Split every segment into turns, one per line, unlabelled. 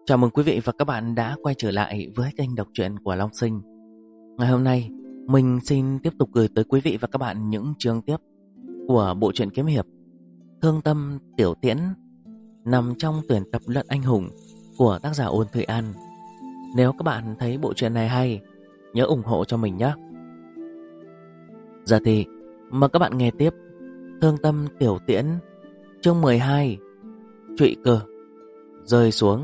Chào mừng quý vị và các bạn đã quay trở lại với kênh đọc truyện của Long Sinh. Ngày hôm nay, mình xin tiếp tục gửi tới quý vị và các bạn những chương tiếp của bộ truyện kiếm hiệp Thương Tâm Tiểu Tiễn, nằm trong tuyển tập Luận Anh Hùng của tác giả Ôn Thụy An. Nếu các bạn thấy bộ truyện này hay, nhớ ủng hộ cho mình nhé. Giờ thì mời các bạn nghe tiếp Thương Tâm Tiểu Tiễn, chương 12, Trụy Cơ rơi xuống.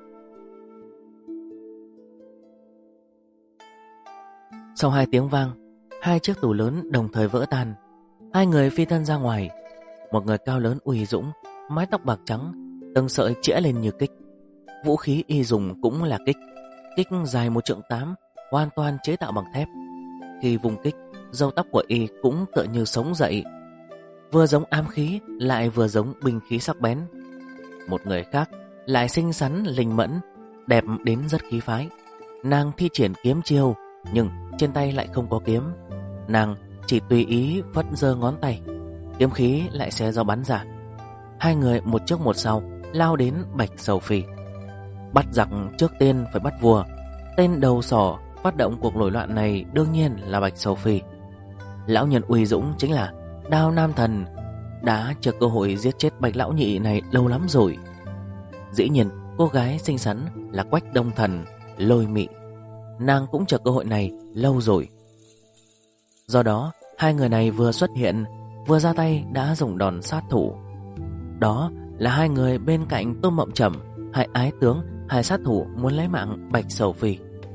Sau 2 tiếng vang, 2 chiếc tủ lớn đồng thời vỡ tan. 2 người phi thân ra ngoài. Một người cao lớn uy dũng, mái tóc bạc trắng, từng sợi chĩa lên như kích. Vũ khí y dùng cũng là kích. Kích dài 1,8 trượng, hoàn toàn chế tạo bằng thép. Khi vùng kích, râu tóc của y cũng tựa như sống dậy, vừa giống ám khí lại vừa giống binh khí sắc bén. Một người khác lại xinh xắn linh mẫn, đẹp đến rất khí phái. Nàng thi triển kiếm chiêu, nhưng trên tay lại không có kiếm. Nàng chỉ tùy ý phất giơ ngón tay, kiếm khí lại xé gió bắn ra. 2 người một trước một sau lao đến Bạch Sầu Phi. Bắt giặc trước tiên phải bắt vua. Tên đầu sỏ phát động cuộc nổi loạn này đương nhiên là Bạch Sầu Phi. Lão nhân uy dũng chính là Đao Nam Thần, đã chờ cơ hội giết chết Bạch lão nhị này lâu lắm rồi. Dĩ nhiên cô gái xinh xắn là Quách Đông Thần, Lôi Mị. Nàng cũng chờ cơ hội này lâu rồi. Do đó 2 người này vừa xuất hiện, vừa ra tay đã dùng đòn sát thủ. Đó là 2 người bên cạnh Tô Mộng Trầm, 2 ái tướng, 2 sát thủ muốn lấy mạng Bạch Sầu Phi.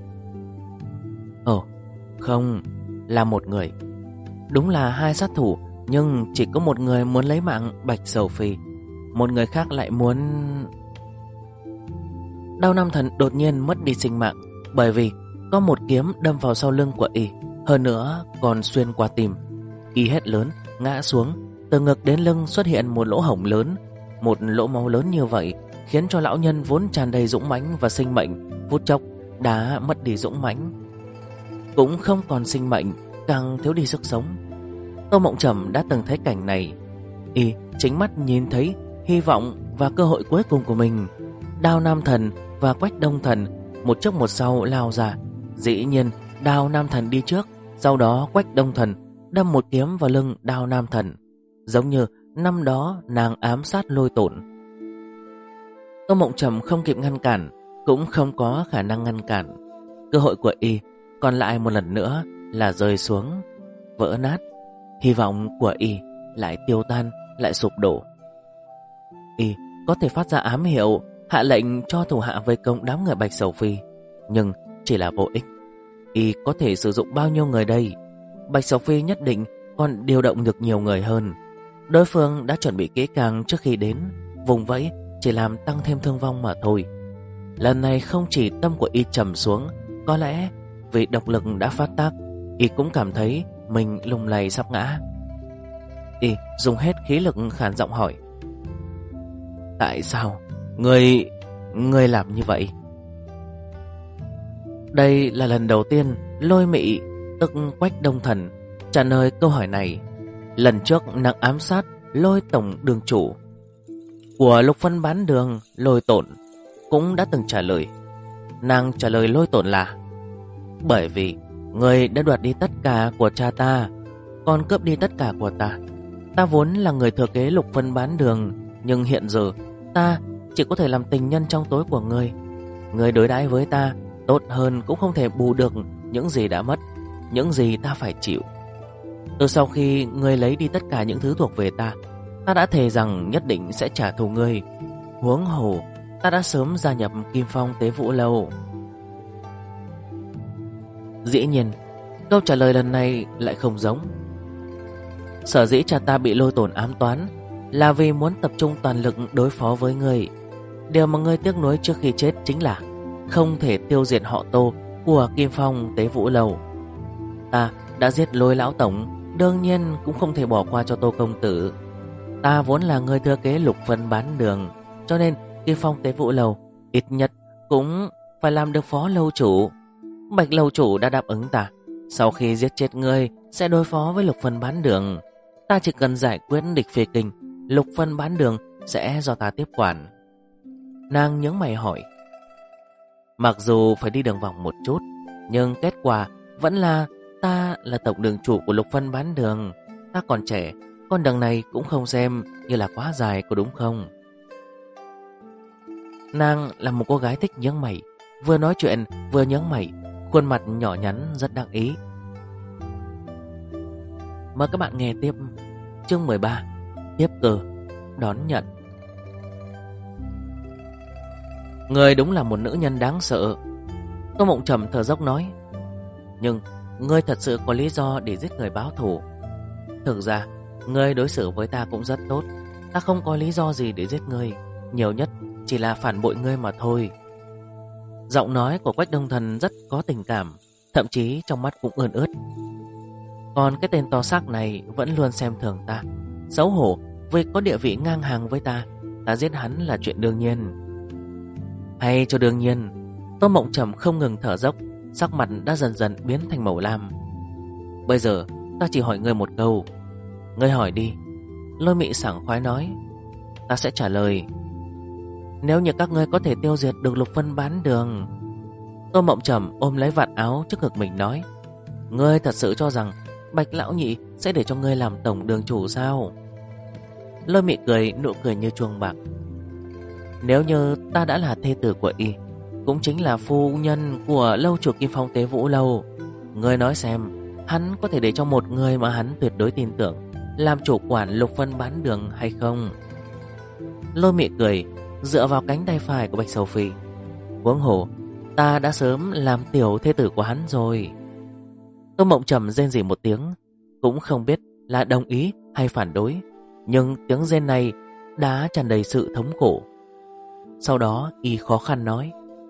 Không, là một người. Đúng là 2 sát thủ, nhưng chỉ có một người muốn lấy mạng Bạch Sầu Phi, một người khác lại muốn... Đao Nam Thần đột nhiên mất đi sinh mạng, bởi vì có một kiếm đâm vào sau lưng của y, hơn nữa còn xuyên qua tim. Y hét lớn, ngã xuống. Từ ngực đến lưng xuất hiện một lỗ hổng lớn. Một lỗ máu lớn như vậy khiến cho lão nhân vốn tràn đầy dũng mãnh và sinh mệnh phút chốc đã mất đi dũng mãnh, cũng không còn sinh mệnh, càng thiếu đi sức sống. Tô Mộng Trầm đã từng thấy cảnh này. Y chính mắt nhìn thấy hy vọng và cơ hội cuối cùng của mình. Đao Nam Thần và Quách Đông Thần một trước một sau lao ra. Dĩ nhiên Đao Nam Thần đi trước, sau đó Quách Đông Thần đâm một kiếm vào lưng Đao Nam Thần, giống như năm đó nàng ám sát Lôi Tổn. Tô Mộng Trầm không kịp ngăn cản, cũng không có khả năng ngăn cản. Cơ hội của y còn lại một lần nữa là rơi xuống, vỡ nát. Hy vọng của y lại tiêu tan, lại sụp đổ. Y có thể phát ra ám hiệu, hạ lệnh cho thủ hạ vây công đám người Bạch Sầu Phi, nhưng chỉ là vô ích. Y có thể sử dụng bao nhiêu người đây? Bạch Sầu Phi nhất định còn điều động được nhiều người hơn. Đối phương đã chuẩn bị kỹ càng trước khi đến, vùng vẫy chỉ làm tăng thêm thương vong mà thôi. Lần này không chỉ tâm của y trầm xuống, có lẽ vì độc lực đã phát tác, y cũng cảm thấy mình lung lay sắp ngã. Y dùng hết khí lực khàn giọng hỏi: Tại sao Ngươi làm như vậy? Đây là lần đầu tiên Lôi Mị, tức Quách Đông Thần, trả lời câu hỏi này. Lần trước nàng ám sát Lôi tổng đường chủ của Lục Phân Bán Đường, Lôi Tổn, cũng đã từng trả lời. Nàng trả lời Lôi Tổn là: Bởi vì ngươi đã đoạt đi tất cả của cha ta, còn cướp đi tất cả của ta. Ta vốn là người thừa kế Lục Phân Bán Đường, nhưng hiện giờ ta chỉ có thể làm tình nhân trong tối của ngươi. Ngươi đối đãi với ta tốt hơn cũng không thể bù được những gì đã mất, những gì ta phải chịu. Từ sau khi ngươi lấy đi tất cả những thứ thuộc về ta, ta đã thề rằng nhất định sẽ trả thù ngươi. Huống hồ ta đã sớm gia nhập Kim Phong Tế Vũ Lâu. Dĩ nhiên câu trả lời lần này lại không giống. Sở dĩ cha ta bị Lôi Tổn ám toán là vì muốn tập trung toàn lực đối phó với ngươi. Điều mà ngươi tiếc nuối trước khi chết chính là không thể tiêu diệt họ Tô của Kim Phong Tế Vũ Lâu. Ta đã giết Lôi lão tổng, đương nhiên cũng không thể bỏ qua cho Tô công tử. Ta vốn là người thừa kế Lục Phân Bán Đường, cho nên Kim Phong Tế Vũ Lâu ít nhất cũng phải làm được phó lâu chủ. Bạch lâu chủ đã đáp ứng ta, sau khi giết chết ngươi sẽ đối phó với Lục Phân Bán Đường. Ta chỉ cần giải quyết địch Phi Kinh, Lục Phân Bán Đường sẽ do ta tiếp quản. Nàng nhướng mày hỏi: Mặc dù phải đi đường vòng một chút, nhưng kết quả vẫn là ta là tổng đường chủ của Lục Vân bán đường. Ta còn trẻ, con đường này cũng không xem như là quá dài, có đúng không? Nàng là một cô gái thích nhướng mày, vừa nói chuyện vừa nhướng mày, khuôn mặt nhỏ nhắn rất đắc ý. Mời các bạn nghe tiếp chương 13, tiếp cơ đón nhận. Ngươi đúng là một nữ nhân đáng sợ, Tô Mộng Trầm thở dốc nói. Nhưng ngươi thật sự có lý do để giết người báo thù. Thực ra ngươi đối xử với ta cũng rất tốt, ta không có lý do gì để giết ngươi, nhiều nhất chỉ là phản bội ngươi mà thôi. Giọng nói của Quách Đông Thần rất có tình cảm, thậm chí trong mắt cũng ươn ướt. Còn cái tên to xác này vẫn luôn xem thường ta, xấu hổ vì có địa vị ngang hàng với ta giết hắn là chuyện đương nhiên. Hay cho đương nhiên. Tô Mộng Trầm không ngừng thở dốc, sắc mặt đã dần dần biến thành màu lam. Bây giờ ta chỉ hỏi ngươi một câu. Ngươi hỏi đi. Lôi Mị sảng khoái nói. Ta sẽ trả lời. Nếu như các ngươi có thể tiêu diệt được Lục Vân bán đường. Tô Mộng Trầm ôm lấy vạt áo trước ngực mình nói. Ngươi thật sự cho rằng Bạch lão nhị sẽ để cho ngươi làm tổng đường chủ sao? Lôi Mị cười, nụ cười như chuông bạc. Nếu như ta đã là thê tử của y, cũng chính là phu nhân của lâu chủ Kim Phong Tế Vũ Lâu, ngươi nói xem, hắn có thể để cho một người mà hắn tuyệt đối tin tưởng làm chủ quản Lục Vân bán đường hay không? Lôi Mị cười, dựa vào cánh tay phải của Bạch Sầu Phi. Huống hồ, ta đã sớm làm tiểu thê tử của hắn rồi. Tô Mộng Trầm rên rỉ một tiếng, cũng không biết là đồng ý hay phản đối, nhưng tiếng rên này đã tràn đầy sự thống khổ. Sau đó y khó khăn nói.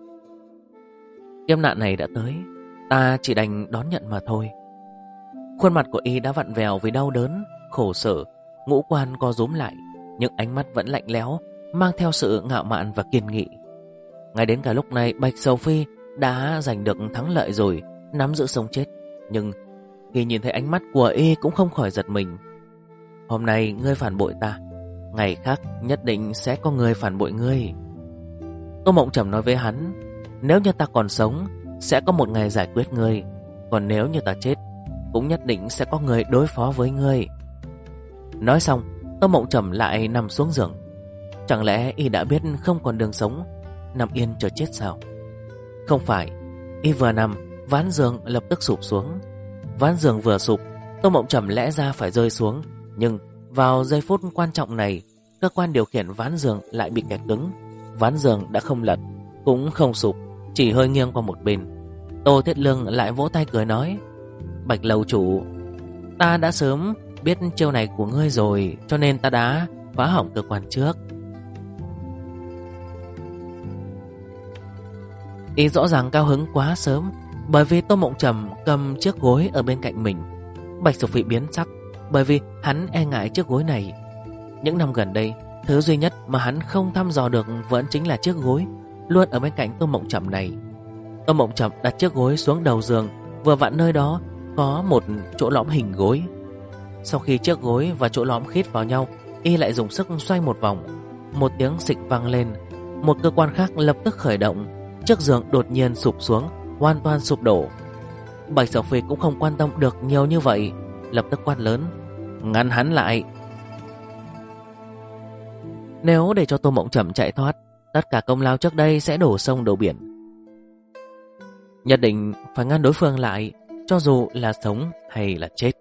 Kiếp nạn này đã tới, ta chỉ đành đón nhận mà thôi. Khuôn mặt của y đã vặn vẹo vì đau đớn, khổ sở, ngũ quan co rúm lại, nhưng ánh mắt vẫn lạnh lẽo, mang theo sự ngạo mạn và kiên nghị. Ngay đến cả lúc này Bạch Sầu Phi đã giành được thắng lợi rồi, nắm giữ sống chết. Nhưng khi nhìn thấy ánh mắt của y cũng không khỏi giật mình. Hôm nay ngươi phản bội ta, ngày khác nhất định sẽ có người phản bội ngươi. Tô Mộng Trầm nói với hắn. Nếu như ta còn sống, sẽ có một ngày giải quyết ngươi. Còn nếu như ta chết, cũng nhất định sẽ có người đối phó với ngươi. Nói xong, Tô Mộng Trầm lại nằm xuống giường. Chẳng lẽ y đã biết không còn đường sống, nằm yên chờ chết sao? Không phải. Y vừa nằm, ván giường lập tức sụp xuống. Ván giường vừa sụp, Tô Mộng Trầm lẽ ra phải rơi xuống. Nhưng vào giây phút quan trọng này, cơ quan điều khiển ván giường lại bị kẹt cứng. Ván giường đã không lật, cũng không sụp, chỉ hơi nghiêng qua một bên. Tô Thiết Lương lại vỗ tay cười nói. Bạch lầu chủ, ta đã sớm biết chiêu này của ngươi rồi, cho nên ta đã phá hỏng cơ quan trước. Y rõ ràng cao hứng quá sớm, bởi vì Tô Mộng Trầm cầm chiếc gối ở bên cạnh mình. Bạch Sầu Phi biến sắc, bởi vì hắn e ngại chiếc gối này. Những năm gần đây, thứ duy nhất mà hắn không thăm dò được vẫn chính là chiếc gối luôn ở bên cạnh Tô Mộng Trầm này. Tô Mộng Trầm đặt chiếc gối xuống đầu giường, vừa vặn nơi đó có một chỗ lõm hình gối. Sau khi chiếc gối và chỗ lõm khít vào nhau, y lại dùng sức xoay một vòng. Một tiếng xịch vang lên, một cơ quan khác lập tức khởi động. Chiếc giường đột nhiên sụp xuống, hoàn toàn sụp đổ. Bạch Sầu Phi cũng không quan tâm được nhiều như vậy, lập tức quát lớn. Ngăn hắn lại. Nếu để cho Tô Mộng Trầm chạy thoát, tất cả công lao trước đây sẽ đổ sông đổ biển. Nhất định phải ngăn đối phương lại, cho dù là sống hay là chết.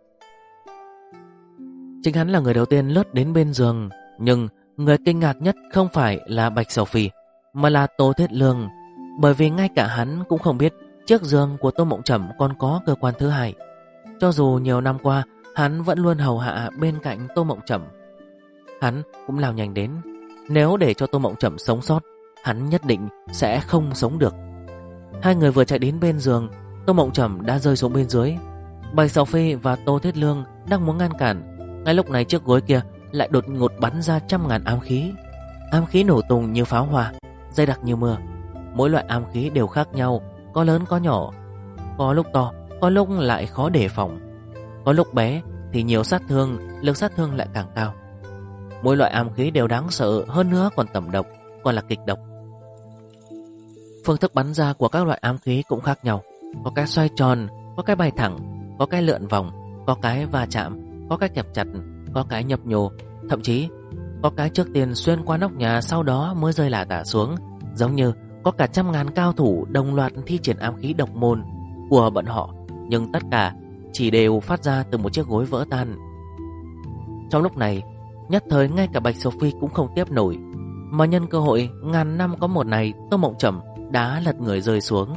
Chính hắn là người đầu tiên lướt đến bên giường, nhưng người kinh ngạc nhất không phải là Bạch Sầu Phi, mà là Tô Thiết Lương, bởi vì ngay cả hắn cũng không biết chiếc giường của Tô Mộng Trầm còn có cơ quan thứ hai. Cho dù nhiều năm qua hắn vẫn luôn hầu hạ bên cạnh Tô Mộng Trầm, hắn cũng lao nhanh đến. Nếu để cho Tô Mộng Trầm sống sót, hắn nhất định sẽ không sống được. Hai người vừa chạy đến bên giường, Tô Mộng Trầm đã rơi xuống bên dưới. Bạch Sầu Phi và Tô Thiết Lương đang muốn ngăn cản. Ngay lúc này chiếc gối kia lại đột ngột bắn ra trăm ngàn ám khí. Ám khí nổ tung như pháo hoa, dày đặc như mưa. Mỗi loại ám khí đều khác nhau, có lớn có nhỏ, có lúc to, có lúc lại khó đề phòng. Có lúc bé thì nhiều sát thương, lực sát thương lại càng cao. Mỗi loại ám khí đều đáng sợ, hơn nữa còn tẩm độc, còn là kịch độc. Phương thức bắn ra của các loại ám khí cũng khác nhau. Có cái xoay tròn, có cái bay thẳng, có cái lượn vòng, có cái va chạm, có cái kẹp chặt, có cái nhấp nhô, thậm chí có cái trước tiên xuyên qua nóc nhà, sau đó mới rơi lả tả xuống. Giống như có cả trăm ngàn cao thủ đồng loạt thi triển ám khí độc môn của bọn họ, nhưng tất cả chỉ đều phát ra từ một chiếc gối vỡ tan. Trong lúc này, nhất thời ngay cả Bạch Sầu Phi cũng không tiếp nổi, mà nhân cơ hội ngàn năm có một này, Tô Mộng Trầm đã lật người rơi xuống.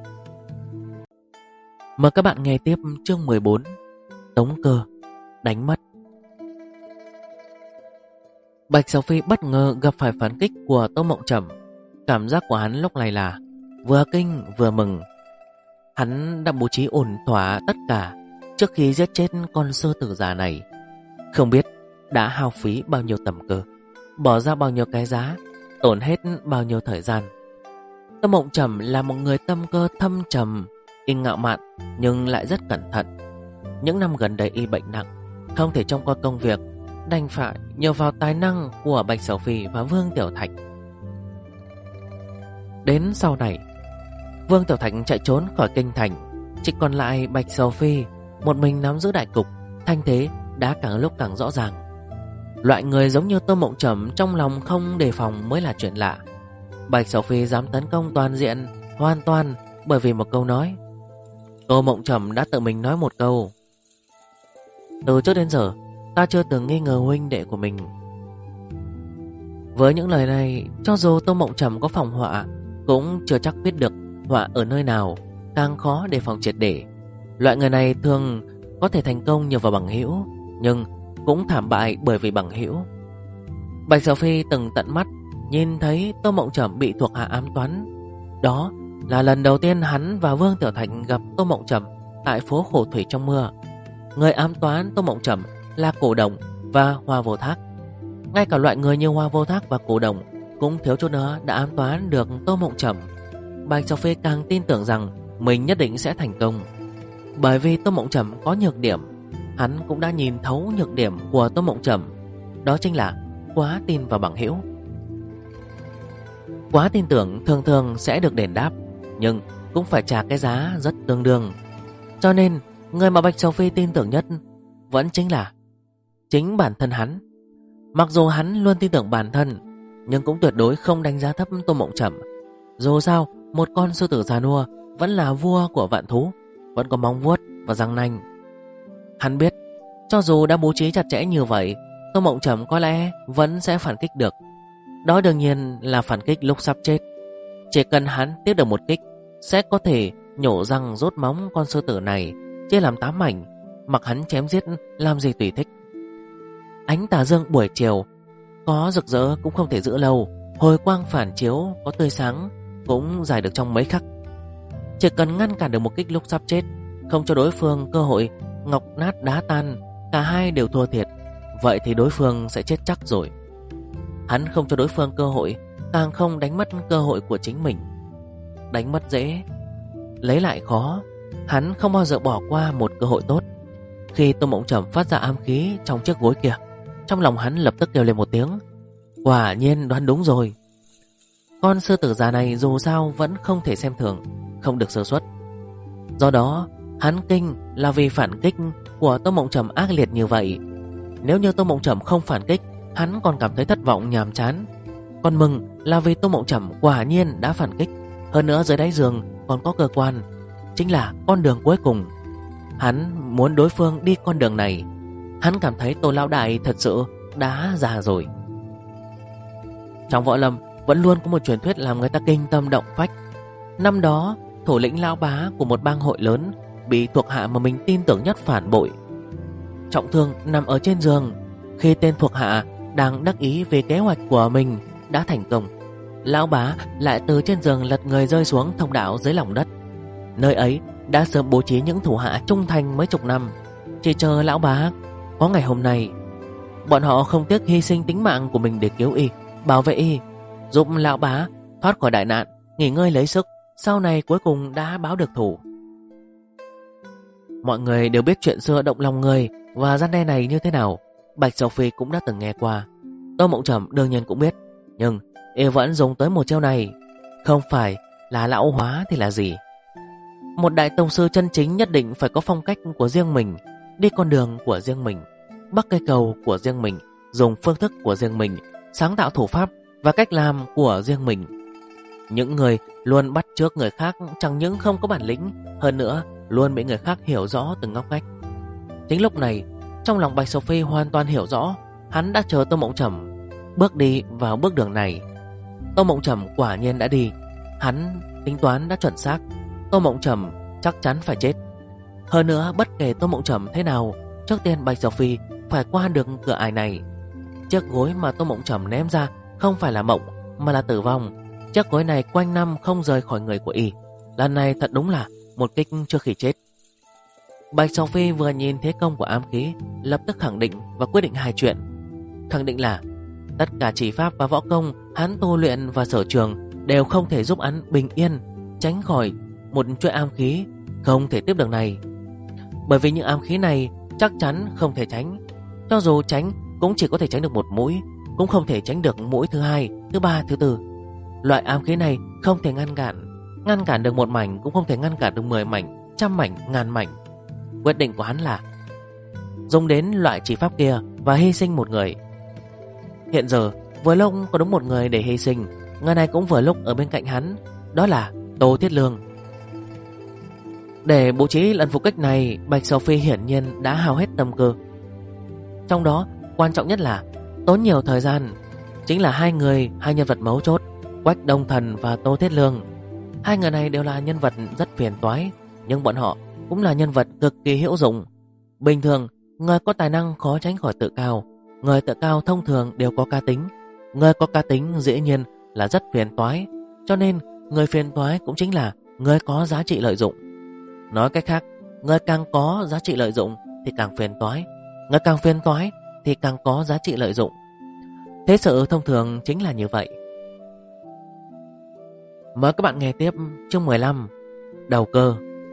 Mời các bạn nghe tiếp chương 14, Tống Cơ đánh mất. Bạch Sầu Phi bất ngờ gặp phải phản kích của Tô Mộng Trầm. Cảm giác của hắn lúc này là vừa kinh vừa mừng. Hắn đã bố trí ổn thỏa tất cả trước khi giết chết con sư tử già này. Không biết đã hao phí bao nhiêu tầm cơ, bỏ ra bao nhiêu cái giá, tổn hết bao nhiêu thời gian. Tô Mộng Trầm là một người tâm cơ thâm trầm, y ngạo mạn nhưng lại rất cẩn thận. Những năm gần đây y bệnh nặng, không thể trông coi công việc, đành phải nhờ vào tài năng của Bạch Sầu Phi và Vương Tiểu Thạch. Đến sau này, Vương Tiểu Thạch chạy trốn khỏi kinh thành, chỉ còn lại Bạch Sầu Phi một mình nắm giữ đại cục. Thanh thế đã càng lúc càng rõ ràng. Loại người giống như Tô Mộng Trầm trong lòng không đề phòng mới là chuyện lạ. Bạch Sầu Phi dám tấn công toàn diện, hoàn toàn bởi vì một câu nói. Tô Mộng Trầm đã tự mình nói một câu: từ trước đến giờ ta chưa từng nghi ngờ huynh đệ của mình. Với những lời này, cho dù Tô Mộng Trầm có phòng họa, cũng chưa chắc biết được họa ở nơi nào, càng khó đề phòng triệt để. Loại người này thường có thể thành công nhờ vào bằng hữu, nhưng cũng thảm bại bởi vì bằng hữu. Bạch Sầu Phi từng tận mắt nhìn thấy Tô Mộng Trầm bị thuộc hạ ám toán. Đó là lần đầu tiên hắn và Vương Tiểu Thạch gặp Tô Mộng Trầm tại phố Khổ Thủy trong mưa. Người ám toán Tô Mộng Trầm là Cổ Đồng và Hoa Vô Thác. Ngay cả loại người như Hoa Vô Thác và Cổ Đồng cũng thiếu chút nữa đã ám toán được Tô Mộng Trầm. Bạch Sầu Phi càng tin tưởng rằng mình nhất định sẽ thành công. Bởi vì Tô Mộng Trầm có nhược điểm, hắn cũng đã nhìn thấu nhược điểm của Tô Mộng Trầm. Đó chính là quá tin vào bằng hữu. Quá tin tưởng thường thường sẽ được đền đáp, nhưng cũng phải trả cái giá rất tương đương. Cho nên người mà Bạch Sầu Phi tin tưởng nhất vẫn chính là chính bản thân hắn. Mặc dù hắn luôn tin tưởng bản thân, nhưng cũng tuyệt đối không đánh giá thấp Tô Mộng Trầm. Dù sao, một con sư tử già nua vẫn là vua của vạn thú, vẫn có móng vuốt và răng nanh. Hắn biết, cho dù đã bố trí chặt chẽ như vậy, Tô Mộng Trầm có lẽ vẫn sẽ phản kích được. Đó đương nhiên là phản kích lúc sắp chết. Chỉ cần hắn tiếp được một kích, sẽ có thể nhổ răng rốt móng con sư tử này, chia làm 8 mảnh, mặc hắn chém giết làm gì tùy thích. Ánh tà dương buổi chiều có rực rỡ cũng không thể giữ lâu, hồi quang phản chiếu có tươi sáng cũng dài được trong mấy khắc. Chỉ cần ngăn cản được một kích lúc sắp chết, không cho đối phương cơ hội ngọc nát đá tan, cả hai đều thua thiệt, vậy thì đối phương sẽ chết chắc rồi. Hắn không cho đối phương cơ hội, càng không đánh mất cơ hội của chính mình. Đánh mất dễ, lấy lại khó. Hắn không bao giờ bỏ qua một cơ hội tốt. Khi Tô Mộng Trầm phát ra ám khí trong chiếc gối kia, trong lòng hắn lập tức kêu lên một tiếng: quả nhiên đoán đúng rồi. Con sư tử già này dù sao vẫn không thể xem thường, không được sơ suất. Do đó hắn kinh là vì phản kích của Tô Mộng Trầm ác liệt như vậy. Nếu như Tô Mộng Trầm không phản kích, hắn còn cảm thấy thất vọng nhàm chán. Còn mừng là vì Tô Mộng Trầm quả nhiên đã phản kích. Hơn nữa dưới đáy giường còn có cơ quan, chính là con đường cuối cùng. Hắn muốn đối phương đi con đường này. Hắn cảm thấy Tô lão đại thật sự đã già rồi. Trong võ lâm vẫn luôn có một truyền thuyết làm người ta kinh tâm động phách. Năm đó thủ lĩnh lão bá của một bang hội lớn bị thuộc hạ mà mình tin tưởng nhất phản bội, trọng thương nằm ở trên giường. Khi tên thuộc hạ đang đắc ý về kế hoạch của mình đã thành công, lão bá lại từ trên giường lật người rơi xuống thông đạo dưới lòng đất. Nơi ấy đã sớm bố trí những thủ hạ trung thành mấy chục năm, chỉ chờ lão bá có ngày hôm nay. Bọn họ không tiếc hy sinh tính mạng của mình để cứu y, bảo vệ y, giúp lão bá thoát khỏi đại nạn, nghỉ ngơi lấy sức, sau này cuối cùng đã báo được thù. Mọi người đều biết chuyện xưa động lòng người và gian đe này như thế nào. Bạch Sầu Phi cũng đã từng nghe qua. Tô Mộng Trầm đương nhiên cũng biết, nhưng y vẫn dùng tới một chiêu này. Không phải là lão hóa thì là gì. Một đại tông sư chân chính nhất định phải có phong cách của riêng mình, đi con đường của riêng mình, bắc cây cầu của riêng mình, dùng phương thức của riêng mình, sáng tạo thủ pháp và cách làm của riêng mình. Những người luôn bắt chước người khác chẳng những không có bản lĩnh, hơn nữa luôn bị người khác hiểu rõ từng ngóc ngách. Chính lúc này, trong lòng Bạch Sầu Phi hoàn toàn hiểu rõ hắn đã chờ Tô Mộng Trầm bước đi vào bước đường này. Tô Mộng Trầm quả nhiên đã đi. Hắn tính toán đã chuẩn xác, Tô Mộng Trầm chắc chắn phải chết. Hơn nữa, bất kể Tô Mộng Trầm thế nào, trước tiên Bạch Sầu Phi phải qua được cửa ải này. Chiếc gối mà Tô Mộng Trầm ném ra không phải là mộng, mà là tử vong. Chiếc gối này quanh năm không rời khỏi người của y. Lần này thật đúng là một kích trước khi chết. Bạch Sầu Phi vừa nhìn thế công của ám khí, lập tức khẳng định và quyết định hai chuyện. Khẳng định là tất cả chỉ pháp và võ công hắn tu luyện và sở trường đều không thể giúp hắn bình yên tránh khỏi một chuỗi ám khí không thể tiếp được này. Bởi vì những ám khí này chắc chắn không thể tránh. Cho dù tránh cũng chỉ có thể tránh được một mũi, cũng không thể tránh được mũi thứ hai, thứ ba, thứ tư. Loại ám khí này không thể ngăn cản được một mảnh, cũng không thể ngăn cản được 10 mảnh, trăm mảnh, ngàn mảnh. Quyết định của hắn là dùng đến loại chỉ pháp kia và hy sinh một người. Hiện giờ vừa lúc có đúng một người để hy sinh. Người này cũng vừa lúc ở bên cạnh hắn, đó là Tô Thiết Lương. Để bố trí lần phục kích này, Bạch Sầu Phi hiển nhiên đã hao hết tâm cơ. Trong đó quan trọng nhất là tốn nhiều thời gian, chính là hai nhân vật mấu chốt, Quách Đông Thần và Tô Thiết Lương. Hai người này đều là nhân vật rất phiền toái, nhưng bọn họ cũng là nhân vật cực kỳ hữu dụng. Bình thường, người có tài năng khó tránh khỏi tự cao. Người tự cao thông thường đều có cá tính. Người có cá tính dĩ nhiên là rất phiền toái. Cho nên, người phiền toái cũng chính là người có giá trị lợi dụng. Nói cách khác, người càng có giá trị lợi dụng thì càng phiền toái. Người càng phiền toái thì càng có giá trị lợi dụng. Thế sự thông thường chính là như vậy. Mời các bạn nghe tiếp chương 15, Đầu cơ.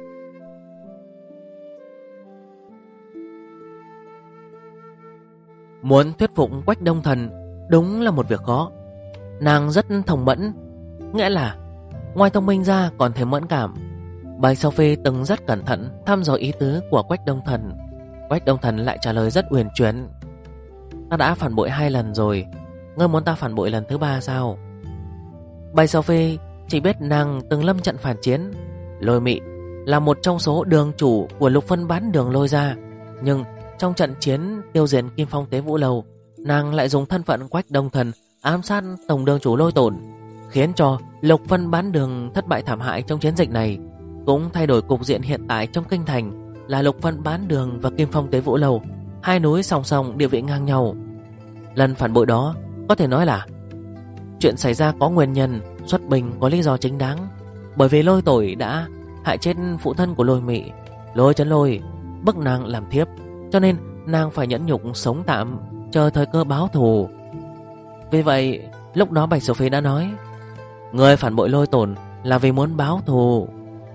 Muốn thuyết phục Quách Đông Thần đúng là một việc khó. Nàng rất thông mẫn, nghĩa là ngoài thông minh ra còn thêm mẫn cảm. Bạch Sầu Phi từng rất cẩn thận thăm dò ý tứ của Quách Đông Thần. Quách Đông Thần lại trả lời rất uyển chuyển. Ta đã phản bội 2 lần rồi, ngươi muốn ta phản bội lần thứ 3 sao? Bạch Sầu Phi chỉ biết nàng từng lâm trận phản chiến. Lôi Mị là một trong số đường chủ của Lục Phân Bán Đường Lôi ra, nhưng trong trận chiến tiêu diệt Kim Phong Tế Vũ Lâu, nàng lại dùng thân phận Quách Đông Thần ám sát tổng đường chủ Lôi Tổn, khiến cho Lục Phân Bán Đường thất bại thảm hại trong chiến dịch này, cũng thay đổi cục diện hiện tại trong kinh thành là Lục Phân Bán Đường và Kim Phong Tế Vũ Lâu, hai núi song song, địa vị ngang nhau. Lần phản bội đó có thể nói là chuyện xảy ra có nguyên nhân, xuất binh có lý do chính đáng. Bởi vì Lôi Tổn đã hại chết phụ thân của Lôi Mị, Lôi Chấn Lôi, bức nàng làm thiếp, cho nên nàng phải nhẫn nhục sống tạm, chờ thời cơ báo thù. Vì vậy lúc đó Bạch Sầu Phi đã nói, người phản bội Lôi Tổn là vì muốn báo thù.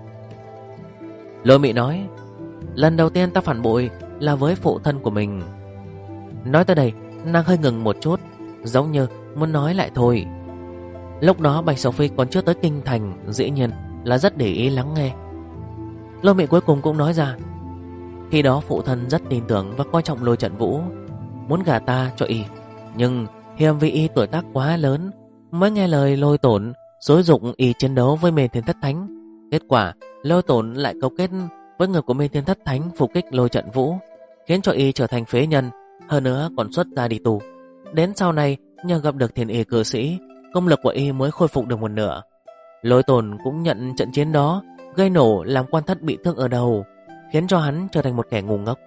Lôi Mị nói, lần đầu tiên ta phản bội là với phụ thân của mình. Nói tới đây nàng hơi ngừng một chút, giống như muốn nói lại thôi. Lúc đó Bạch Sầu Phi còn chưa tới kinh thành, dĩ nhiên là rất để ý lắng nghe. Lôi Mị cuối cùng cũng nói ra, khi đó phụ thân rất tin tưởng và coi trọng Lôi Trận Vũ, muốn gả ta cho y, nhưng hiềm vì y tuổi tác quá lớn, mới nghe lời Lôi Tổn xúi giục y chiến đấu với Mê Thiên Thất Thánh. Kết quả Lôi Tổn lại cấu kết với người của Mê Thiên Thất Thánh phục kích Lôi Trận Vũ, khiến cho y trở thành phế nhân, hơn nữa còn xuất ra đi tù. Đến sau này nhờ gặp được Thiên Y cư sĩ, công lực của y mới khôi phục được một nửa. Lôi Tổn cũng nhận trận chiến đó gây nổ làm Quan Thất bị thương ở đầu, khiến cho hắn trở thành một kẻ ngu ngốc.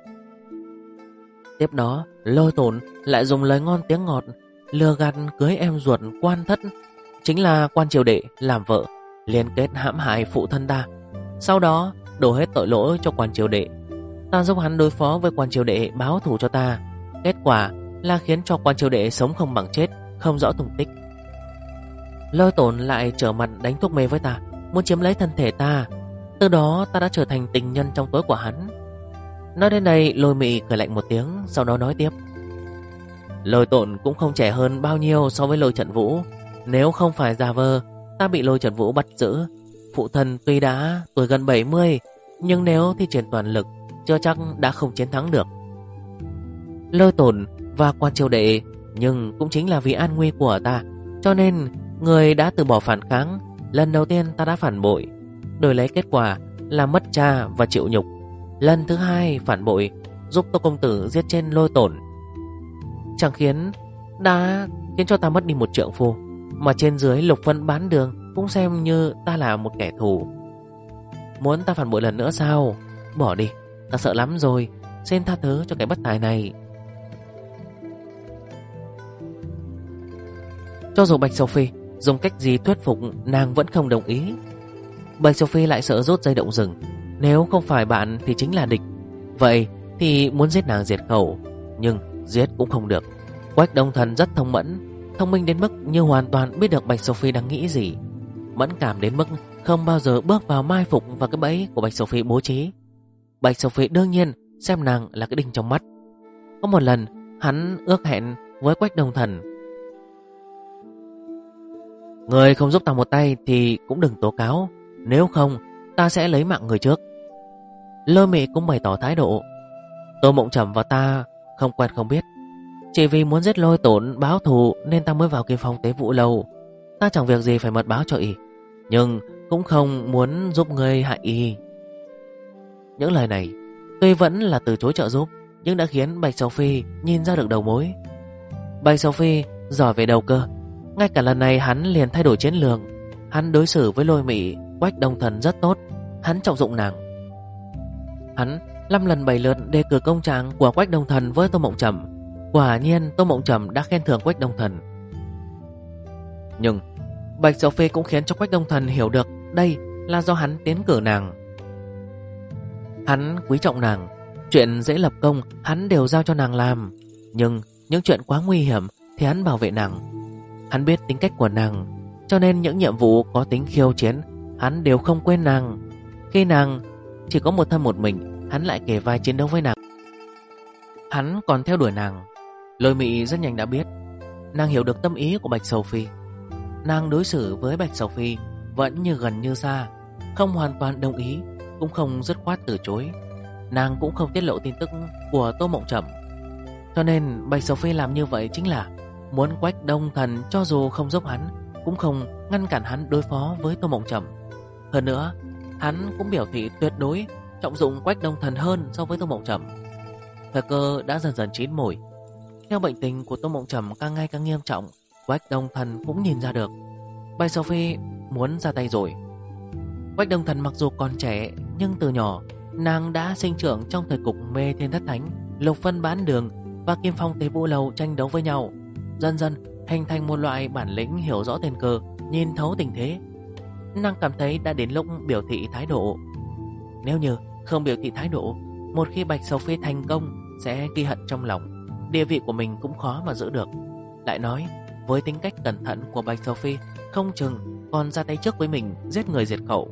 Tiếp đó Lôi Tổn lại dùng lời ngon tiếng ngọt lừa gạt cưới em ruột Quan Thất, chính là Quan Triều Đệ, làm vợ, liên kết hãm hại phụ thân ta. Sau đó đổ hết tội lỗi cho Quan Triều Đệ. Ta giúp hắn đối phó với Quan Triều Đệ báo thù cho ta. Kết quả là khiến cho Quan Triều Đệ sống không bằng chết, không rõ tung tích. Lôi Tổn lại trở mặt đánh thuốc mê với ta, muốn chiếm lấy thân thể ta. Từ đó ta đã trở thành tình nhân trong tối của hắn. Nói đến đây Lôi Mị cười lạnh một tiếng, sau đó nói tiếp, Lôi Tổn cũng không trẻ hơn bao nhiêu so với Lôi Trận Vũ. Nếu không phải giả vờ ta bị Lôi Trận Vũ bắt giữ, Phụ thân tuy đã tuổi gần 70, nhưng nếu thi triển toàn lực chưa chắc đã không chiến thắng được. Lôi Tổn và Quan Triều Đệ, nhưng cũng chính là vì an nguy của ta, cho nên người đã từ bỏ phản kháng. Lần đầu tiên ta đã phản bội, đổi lấy kết quả là mất cha và chịu nhục. Lần thứ hai phản bội, giúp Tô công tử giết trên Lôi Tổn, chẳng đã khiến cho ta mất đi một trượng phu, mà trên dưới Lục Vân Bán Đường cũng xem như ta là một kẻ thù. Muốn ta phản bội lần nữa sao? Bỏ đi, ta sợ lắm rồi. Xin tha thứ cho kẻ bất tài này. Cho dù Bạch Sầu Phi dùng cách gì thuyết phục, nàng vẫn không đồng ý. Bạch Sầu Phi lại sợ rút dây động rừng. Nếu không phải bạn thì chính là địch. Vậy thì muốn giết nàng diệt khẩu, nhưng giết cũng không được. Quách Đông Thần rất thông minh đến mức như hoàn toàn biết được Bạch Sầu Phi đang nghĩ gì, mẫn cảm đến mức không bao giờ bước vào mai phục vào cái bẫy của Bạch Sầu Phi bố trí. Bạch Sầu Phi đương nhiên xem nàng là cái đinh trong mắt. Có một lần hắn ước hẹn với Quách Đông Thần: người không giúp ta một tay thì cũng đừng tố cáo, nếu không ta sẽ lấy mạng người trước. Lôi Mị cũng bày tỏ thái độ: Tô Mộng Trầm và ta không quen không biết, chỉ vì muốn giết Lôi Tổn báo thù nên ta mới vào Kim Phong Tế Vũ Lâu. Ta chẳng việc gì phải mật báo cho y, nhưng cũng không muốn giúp người hại y. Những lời này tuy vẫn là từ chối trợ giúp, nhưng đã khiến Bạch Sầu Phi nhìn ra được đầu mối. Bạch Sầu Phi giỏi về đầu cơ, ngay cả lần này hắn liền thay đổi chiến lược. Hắn đối xử với Lôi Mị, Quách Đông Thần rất tốt. Hắn trọng dụng nàng. Hắn 5 lần 7 lượt đề cử công trạng của Quách Đông Thần với Tô Mộng Trầm. Quả nhiên Tô Mộng Trầm đã khen thưởng Quách Đông Thần. Nhưng Bạch Sầu Phi cũng khiến cho Quách Đông Thần hiểu được đây là do hắn tiến cử nàng. Hắn quý trọng nàng, chuyện dễ lập công hắn đều giao cho nàng làm, nhưng những chuyện quá nguy hiểm thì hắn bảo vệ nàng. Hắn biết tính cách của nàng, cho nên những nhiệm vụ có tính khiêu chiến hắn đều không quên nàng. Khi nàng chỉ có một thân một mình, hắn lại kề vai chiến đấu với nàng. Hắn còn theo đuổi nàng. Lôi Mị rất nhanh đã biết, nàng hiểu được tâm ý của Bạch Sầu Phi. Nàng đối xử với Bạch Sầu Phi vẫn như gần như xa, không hoàn toàn đồng ý, cũng không dứt khoát từ chối. Nàng cũng không tiết lộ tin tức của Tô Mộng Trầm. Cho nên Bạch Sầu Phi làm như vậy chính là muốn Quách Đông Thần cho dù không giúp hắn, cũng không ngăn cản hắn đối phó với Tô Mộng Trầm. Hơn nữa, hắn cũng biểu thị tuyệt đối trọng dụng Quách Đông Thần hơn so với Tô Mộng Trầm. Thời cơ đã dần dần chín mùi. Theo bệnh tình của Tô Mộng Trầm càng ngày càng nghiêm trọng, Quách Đông Thần cũng nhìn ra được Bạch Sầu Phi muốn ra tay rồi. Quách Đông Thần mặc dù còn trẻ, nhưng từ nhỏ nàng đã sinh trưởng trong thời cục Mê Thiên Thất Thánh, Lục Vân Bán Đường và Kim Phong Tế Vũ Lâu tranh đấu với nhau, dần dần hình thành một loại bản lĩnh hiểu rõ thời cơ, nhìn thấu tình thế. Nàng cảm thấy đã đến lúc biểu thị thái độ. Nếu như không biểu thị thái độ, một khi Bạch Sầu Phi thành công sẽ ghi hận trong lòng, địa vị của mình cũng khó mà giữ được. Lại nói, với tính cách cẩn thận của Bạch Sầu Phi, không chừng còn ra tay trước với mình, giết người diệt khẩu.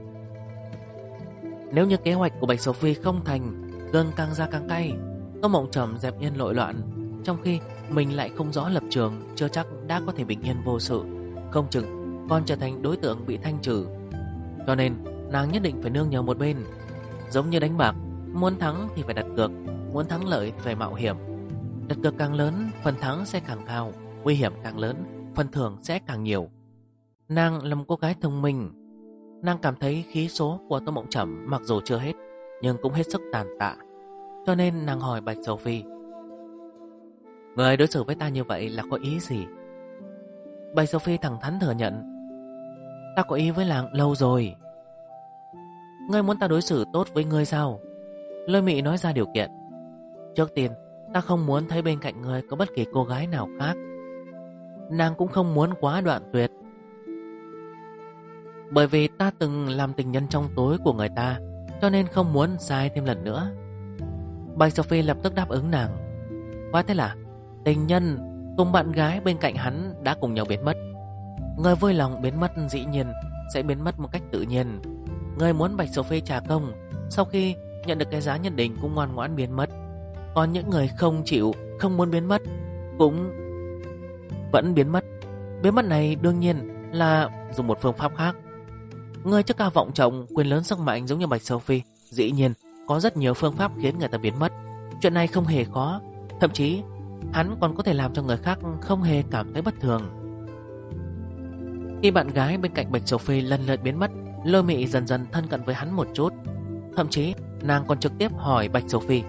Nếu như kế hoạch của Bạch Sầu Phi không thành, gừng càng ra càng cay. Tô Mộng Trầm dẹp yên nội loạn, trong khi mình lại không rõ lập trường, chưa chắc đã có thể bình yên vô sự, không chừng còn trở thành đối tượng bị thanh trừ. Cho nên nàng nhất định phải nương nhờ một bên. Giống như đánh bạc, muốn thắng thì phải đặt cược, muốn thắng lợi thì phải mạo hiểm. Đặt cược càng lớn, phần thắng sẽ càng cao, nguy hiểm càng lớn, phần thưởng sẽ càng nhiều. Nàng là một cô gái thông minh. Nàng cảm thấy khí số của Tô Mộng Trầm mặc dù chưa hết, nhưng cũng hết sức tàn tạ. Cho nên nàng hỏi Bạch Sầu Phi: người đối xử với ta như vậy là có ý gì? Bạch Sầu Phi thẳng thắn thừa nhận: ta có ý với nàng lâu rồi. Ngươi muốn ta đối xử tốt với ngươi sao? Lôi Mị nói ra điều kiện. Trước tiên, ta không muốn thấy bên cạnh ngươi có bất kỳ cô gái nào khác. Nàng cũng không muốn quá đoạn tuyệt, bởi vì ta từng làm tình nhân trong tối của người ta, cho nên không muốn sai thêm lần nữa. Bạch Sầu Phi lập tức đáp ứng nàng. Và thế là tình nhân cùng bạn gái bên cạnh hắn đã cùng nhau biến mất. Người vui lòng biến mất dĩ nhiên sẽ biến mất một cách tự nhiên. Người muốn Bạch Sầu Phi trả công, sau khi nhận được cái giá nhất định cũng ngoan ngoãn biến mất. Còn những người không chịu, không muốn biến mất cũng vẫn biến mất. Biến mất này đương nhiên là dùng một phương pháp khác. Người chức cao vọng trọng, quyền lớn sức mạnh giống như Bạch Sầu Phi, dĩ nhiên có rất nhiều phương pháp khiến người ta biến mất. Chuyện này không hề khó, thậm chí hắn còn có thể làm cho người khác không hề cảm thấy bất thường. Khi bạn gái bên cạnh Bạch Sầu Phi lần lượt biến mất, Lôi Mị dần dần thân cận với hắn một chút. Thậm chí nàng còn trực tiếp hỏi Bạch Sầu Phi: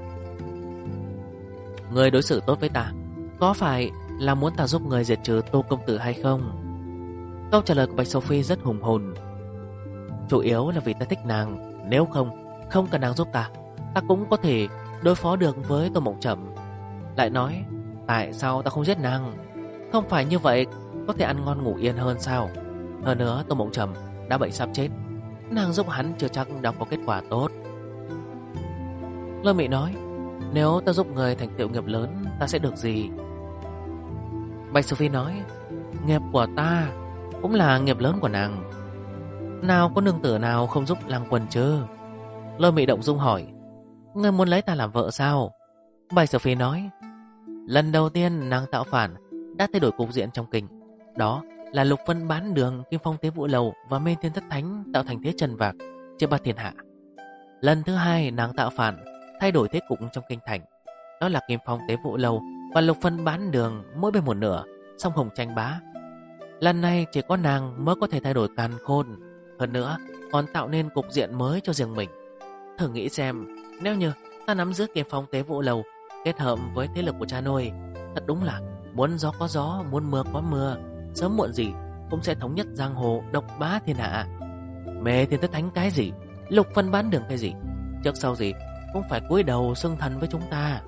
người đối xử tốt với ta, có phải là muốn ta giúp người diệt trừ Tô công tử hay không? Câu trả lời của Bạch Sầu Phi rất hùng hồn: chủ yếu là vì ta thích nàng, nếu không cần nàng giúp ta cũng có thể đối phó được với Tô Mộng Trầm. Lại nói, tại sao ta không giết nàng? Không phải như vậy có thể ăn ngon ngủ yên hơn sao? Hơn nữa Tô Mộng Trầm đã bệnh sắp chết, nàng giúp hắn chưa chắc đã có kết quả tốt. Lôi Mị nói: nếu ta giúp người thành tựu nghiệp lớn, ta sẽ được gì? Bạch Sầu Phi nói: nghiệp của ta cũng là nghiệp lớn của nàng. Nào có nương tử nào không giúp lang quân chứ? Lôi Mị động dung hỏi: ngươi muốn lấy ta làm vợ sao? Bạch Sầu Phi nói: lần đầu tiên nàng tạo phản đã thay đổi cục diện trong kinh. Đó là Lục Vân Bán Đường, Kim Phong Tế Vũ Lầu và Mê Thiên Thất Thánh tạo thành thế trần vạc trên ba thiên hạ. Lần thứ hai nàng tạo phản thay đổi thế cục trong kinh thành. Đó là Kim Phong Tế Vũ Lầu và Lục Vân Bán Đường mỗi bên một nửa, song hùng tranh bá. Lần này chỉ có nàng mới có thể thay đổi càn khôn, hơn nữa còn tạo nên cục diện mới cho riêng mình. Thử nghĩ xem, nếu như ta nắm giữ Kim Phong Tế Vũ Lầu kết hợp với thế lực của cha nuôi, thật đúng là muốn gió có gió, muốn mưa có mưa, sớm muộn gì cũng sẽ thống nhất giang hồ, độc bá thiên hạ. Mê Thiên Thất Thánh cái gì, Lục Vân Bán Đường cái gì, trước sau gì cũng phải cúi đầu xưng thần với chúng ta.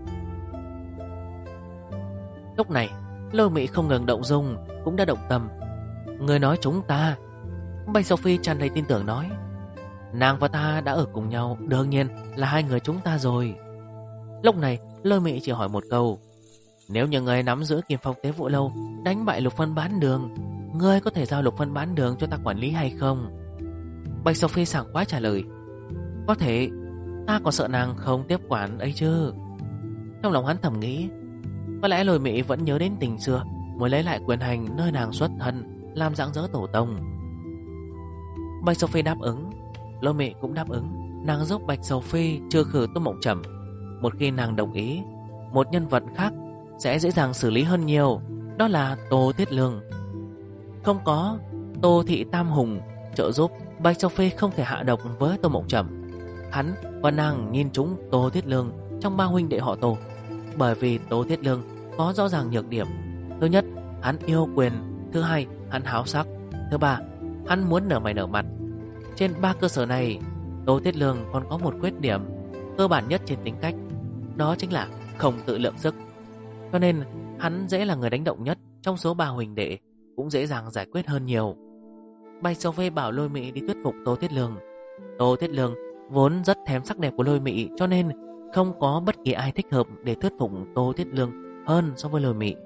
Lúc này Lôi Mị không ngừng động dung, cũng đã động tâm. Người nói chúng ta? Bạch Sầu Phi tràn đầy tin tưởng nói: nàng và ta đã ở cùng nhau, đương nhiên là hai người chúng ta rồi. Lúc này Lôi Mị chỉ hỏi một câu: nếu như người nắm giữ Kim Phong Tế Vũ Lâu đánh bại Lục Vân Bán Đường, ngươi có thể giao Lục Vân Bán Đường cho ta quản lý hay không? Bạch Sầu Phi sảng khoái trả lời: có thể, ta còn sợ nàng không tiếp quản ấy chứ. Trong lòng hắn thầm nghĩ, có lẽ Lôi Mị vẫn nhớ đến tình xưa, muốn lấy lại quyền hành nơi nàng xuất thân, làm rạng rỡ tổ tông. Bạch Sầu Phi đáp ứng, Lôi Mị cũng đáp ứng. Nàng giúp Bạch Sầu Phi trừ khử Tô Mộng Trầm. Một khi nàng đồng ý, một nhân vật khác sẽ dễ dàng xử lý hơn nhiều, đó là Tô Thiết Lương. Không có Tô Thị Tam Hùng trợ giúp, Bạch Sầu Phi không thể hạ độc với Tô Mộng Trầm. Hắn và nàng nhìn trúng Tô Thiết Lương trong ba huynh đệ họ Tô, bởi vì Tô Thiết Lương có rõ ràng nhược điểm. Thứ nhất, hắn yêu quyền. Thứ hai, hắn háo sắc. Thứ ba, hắn muốn nở mày nở mặt. Trên ba cơ sở này, Tô Thiết Lương còn có một khuyết điểm cơ bản nhất trên tính cách, đó chính là không tự lượng sức. Cho nên hắn dễ là người đánh động nhất trong số ba huynh đệ, cũng dễ dàng giải quyết hơn nhiều. Bạch Sầu Phi bảo Lôi Mị đi thuyết phục Tô Thiết Lương. Tô Thiết Lương vốn rất thèm sắc đẹp của Lôi Mị, cho nên không có bất kỳ ai thích hợp để thuyết phục Tô Thiết Lương hơn so với Lôi Mị.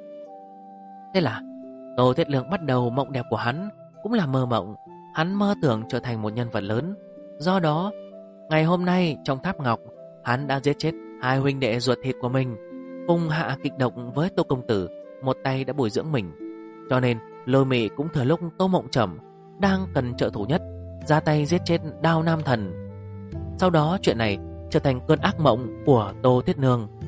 Thế là Tô Thiết Lương bắt đầu mộng đẹp của hắn cũng là mơ mộng. Hắn mơ tưởng trở thành một nhân vật lớn. Do đó ngày hôm nay trong Tháp Ngọc, hắn đã giết chết hai huynh đệ ruột thịt của mình, cùng hạ kịch độc với Tô công tử, một tay đã bồi dưỡng mình. Cho nên Lôi Mị cũng thừa lúc Tô Mộng Trầm đang cần trợ thủ nhất, ra tay giết chết Đao Nam Thần. Sau đó chuyện này trở thành cơn ác mộng của Tô Thiết Nương.